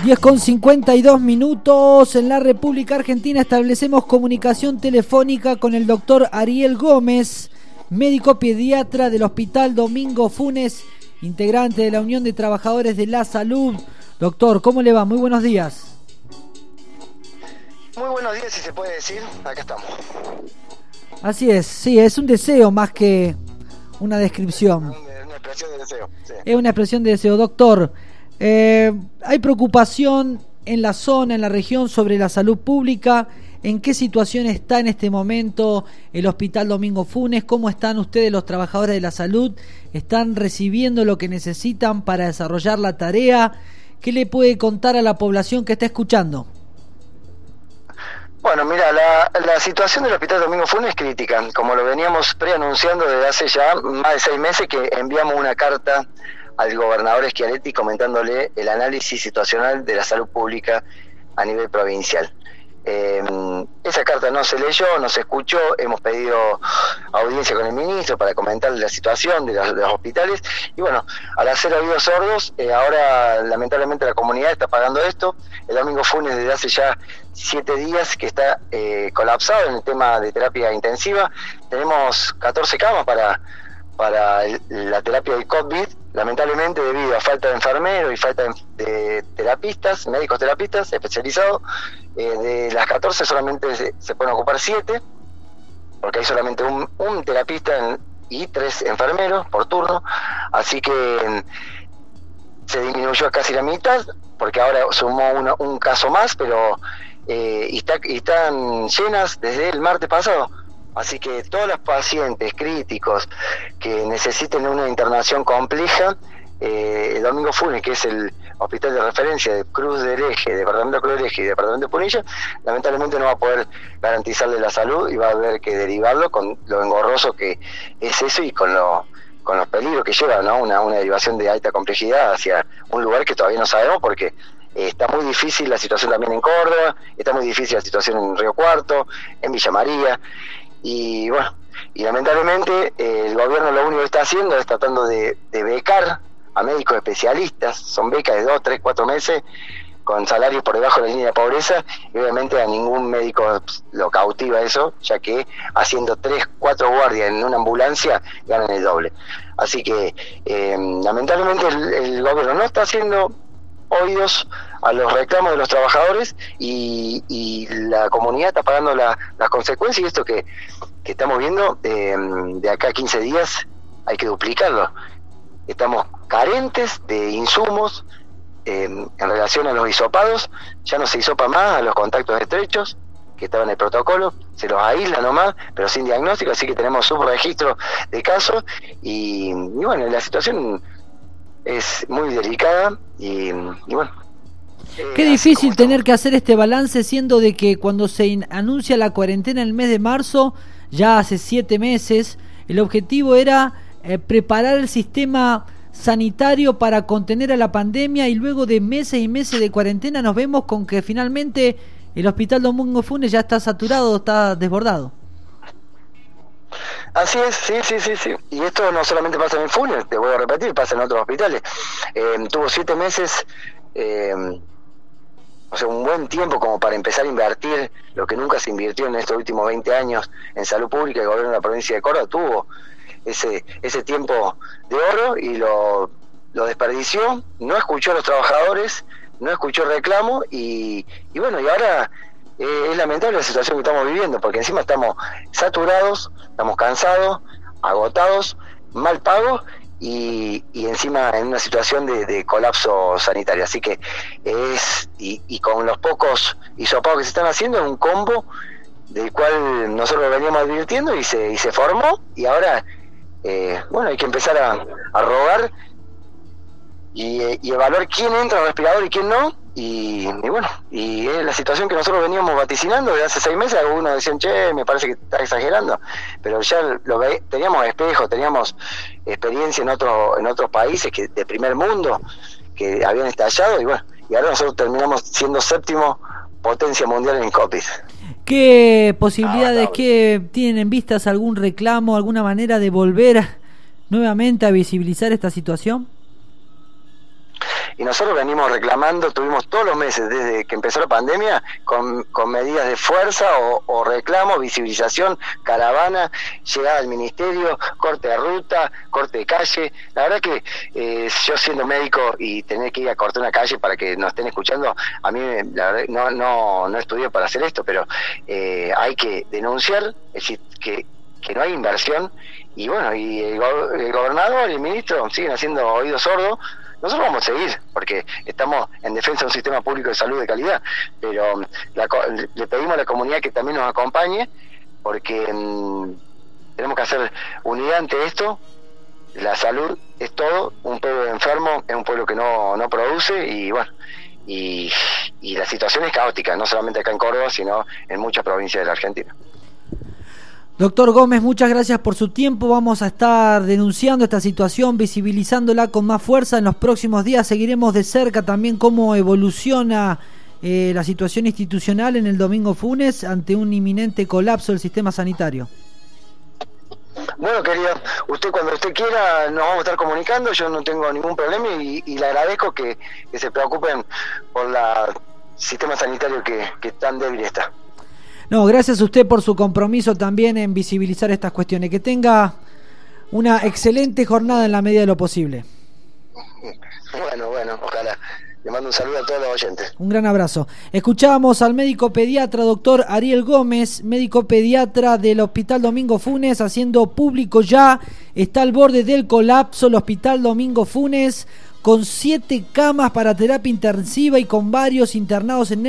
10:52 en la República Argentina. Establecemos comunicación telefónica con el doctor Ariel Gómez, médico pediatra del Hospital Domingo Funes, integrante de la Unión de Trabajadores de la Salud. Doctor, ¿cómo le va? Muy buenos días. Muy buenos días, si se puede decir. Acá estamos. Así es, sí, es un deseo más que una descripción. Una expresión de deseo, sí. Es una expresión de deseo. Doctor, hay preocupación en la zona, en la región, sobre la salud pública. ¿En qué situación está en este momento el Hospital Domingo Funes? ¿Cómo están ustedes, los trabajadores de la salud? ¿Están recibiendo lo que necesitan para desarrollar la tarea? ¿Qué le puede contar a la población que está escuchando? Bueno, mira, la situación del Hospital Domingo Funes es crítica. Como lo veníamos preanunciando desde hace ya más de 6 meses, que enviamos una carta al gobernador Schiaretti comentándole el análisis situacional de la salud pública a nivel provincial. Esa carta no se leyó, no se escuchó. Hemos pedido audiencia con el ministro para comentarle la situación de los hospitales, y bueno, al hacer oídos sordos, ahora lamentablemente la comunidad está pagando esto. El Domingo Funes desde hace ya 7 días que está colapsado en el tema de terapia intensiva. Tenemos 14 camas para la terapia de COVID, lamentablemente debido a falta de enfermeros y falta de terapistas, médicos terapistas especializados. De las 14 solamente se pueden ocupar 7, porque hay solamente un terapista y 3 enfermeros por turno, así que se disminuyó a casi la mitad, porque ahora sumó un caso más, pero están llenas desde el martes pasado. Así que todos los pacientes críticos que necesiten una internación compleja, el Domingo Funes, que es el hospital de referencia de Cruz del Eje, departamento de Cruz del Eje y departamento de Punilla, lamentablemente no va a poder garantizarle la salud y va a haber que derivarlo, con lo engorroso que es eso y con los peligros que lleva, ¿no? Una derivación de alta complejidad hacia un lugar que todavía no sabemos, porque está muy difícil la situación también en Córdoba, está muy difícil la situación en Río Cuarto, en Villa María. Y bueno, y lamentablemente el gobierno lo único que está haciendo es tratando de becar a médicos especialistas. Son becas de 2, 3, 4 meses con salarios por debajo de la línea de pobreza, y obviamente a ningún médico lo cautiva eso, ya que haciendo 3, 4 guardias en una ambulancia ganan el doble. Así que lamentablemente el gobierno no está haciendo oídos a los reclamos de los trabajadores, y la comunidad está pagando las consecuencias, y esto que estamos viendo de acá a 15 días hay que duplicarlo. Estamos carentes de insumos en relación a los hisopados. Ya no se hisopa más a los contactos estrechos que estaban en el protocolo, se los aísla nomás, pero sin diagnóstico, así que tenemos subregistro de casos, y bueno, la situación es muy delicada, y bueno. Qué difícil tener que hacer este balance, siendo de que cuando se anuncia la cuarentena en el mes de marzo, ya hace 7 meses, el objetivo era preparar el sistema sanitario para contener a la pandemia, y luego de meses y meses de cuarentena nos vemos con que finalmente el Hospital Domingo Funes ya está saturado, está desbordado. Así es, sí. Y esto no solamente pasa en el Funes, te voy a repetir, pasa en otros hospitales. Tuvo 7 meses, o sea, un buen tiempo como para empezar a invertir lo que nunca se invirtió en estos últimos 20 años en salud pública. El gobierno de la provincia de Córdoba tuvo ese tiempo de oro y lo desperdició, no escuchó a los trabajadores, no escuchó el reclamo, y bueno, y ahora es lamentable la situación que estamos viviendo, porque encima estamos saturados, estamos cansados, agotados, mal pagos, y encima en una situación de colapso sanitario. Así que y con los pocos hisopados que se están haciendo, es un combo del cual nosotros veníamos advirtiendo, y se formó, y ahora bueno, hay que empezar a rogar y evaluar quién entra al respirador y quién no, y bueno, y es la situación que nosotros veníamos vaticinando desde hace 6 meses. Algunos decían, me parece que está exagerando, pero ya teníamos espejo, teníamos experiencia en otros países de primer mundo que habían estallado, y bueno, y ahora nosotros terminamos siendo 7ª potencia mundial en COVID. ¿Qué posibilidades que tienen en vistas? ¿Algún reclamo, alguna manera de volver nuevamente a visibilizar esta situación? y nosotros venimos reclamando, tuvimos todos los meses desde que empezó la pandemia con medidas de fuerza o reclamo, visibilización, caravana, llegada al ministerio, corte de ruta, corte de calle. La verdad que yo siendo médico y tener que ir a cortar una calle para que nos estén escuchando, a mí la verdad no estudié para hacer esto, pero hay que denunciar, es decir, que no hay inversión, y bueno, y el gobernador y el ministro siguen haciendo oídos sordos. Nosotros vamos a seguir, porque estamos en defensa de un sistema público de salud de calidad, pero le pedimos a la comunidad que también nos acompañe, porque tenemos que hacer unidad ante esto. La salud es todo, un pueblo enfermo es un pueblo que no produce, y bueno, y la situación es caótica, no solamente acá en Córdoba, sino en muchas provincias de la Argentina. Doctor Gómez, muchas gracias por su tiempo. Vamos a estar denunciando esta situación, visibilizándola con más fuerza. En los próximos días seguiremos de cerca también cómo evoluciona la situación institucional en el Domingo Funes ante un inminente colapso del sistema sanitario. Bueno, querida, usted cuando usted quiera nos vamos a estar comunicando, yo no tengo ningún problema, y le agradezco que se preocupen por el sistema sanitario que tan débil está. No, gracias a usted por su compromiso también en visibilizar estas cuestiones. Que tenga una excelente jornada en la medida de lo posible. Bueno, ojalá. Le mando un saludo a todos los oyentes. Un gran abrazo. Escuchábamos al médico pediatra doctor Ariel Gómez, médico pediatra del Hospital Domingo Funes, haciendo público ya, está al borde del colapso el Hospital Domingo Funes, con 7 camas para terapia intensiva y con varios internados en